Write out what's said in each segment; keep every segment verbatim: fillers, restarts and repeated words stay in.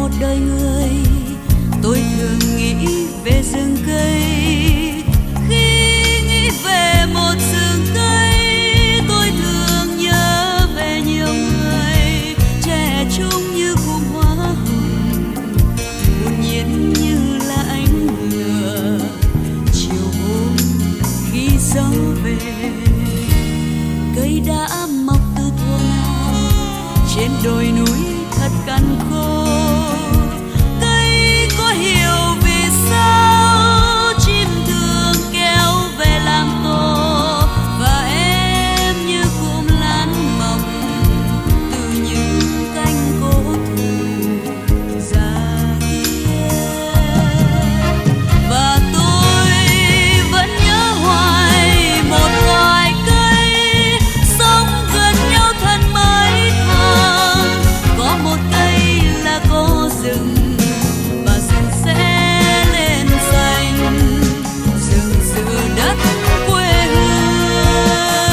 một đời người, tôi thường nghĩ về rừng cây. Khi nghĩ về một rừng cây, tôi thường nhớ về nhiều người trẻ trung như cụm hoa hồng, hồn nhiên như là ánh lửa chiều hôm khi gió về. Cây đã mọc từ thuở nào trên đồi núi thật cằn khô. Cây có hiểu vì sao chim thường kéo về làm tổ, và em như cụm lan mọc từ những cánh cổ thụ già kia. Và tôi vẫn nhớ hoài một loài cây sống gần nhau thân mấy tháng. Có một cây là có rừng, và rừng sẽ lên xanh, rừng giữa đất quê hương.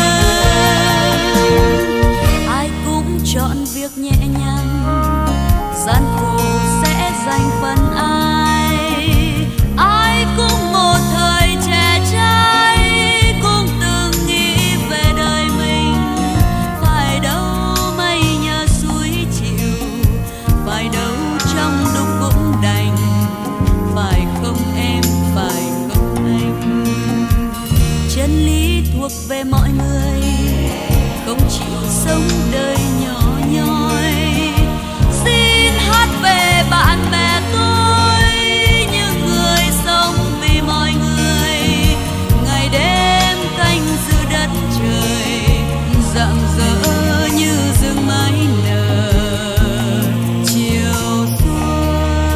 Ai cũng chọn việc nhẹ nhàng, gian khổ sẽ dành phần ai. Ai cũng một thời trẻ trai, cũng từng nghĩ về đời mình. Phải đâu mây nhờ suối chiều, phải đâu trong lúc cũng đành. Phải không em, phải không anh? Chân lý thuộc về mọi người, không chịu sống đời nhỏ nhoi. Xin hát về bạn bè tôi, những người sống vì mọi người, ngày đêm canh giữ đất trời, rạng rỡ như rừng mái nở chiều xuân.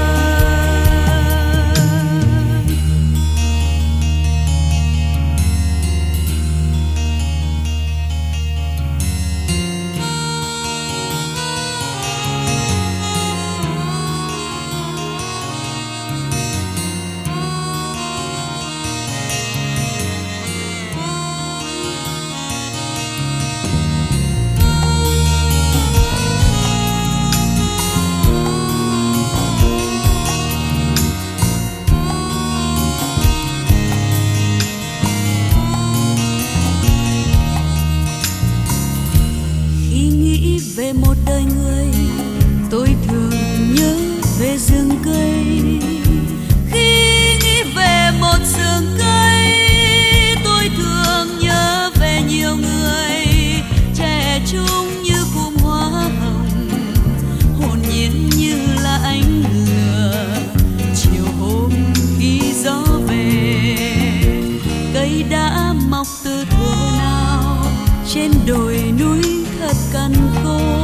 Khi nghĩ về một đời người, tôi thường nhớ về rừng cây. Khi nghĩ về một rừng cây, tôi thường nhớ về nhiều người trẻ trung như cụm hoa hồng, hồn nhiên như là ánh lửa chiều hôm khi gió về. Cây đã mọc từ thuở nào trên đồi núi thật cằn khô.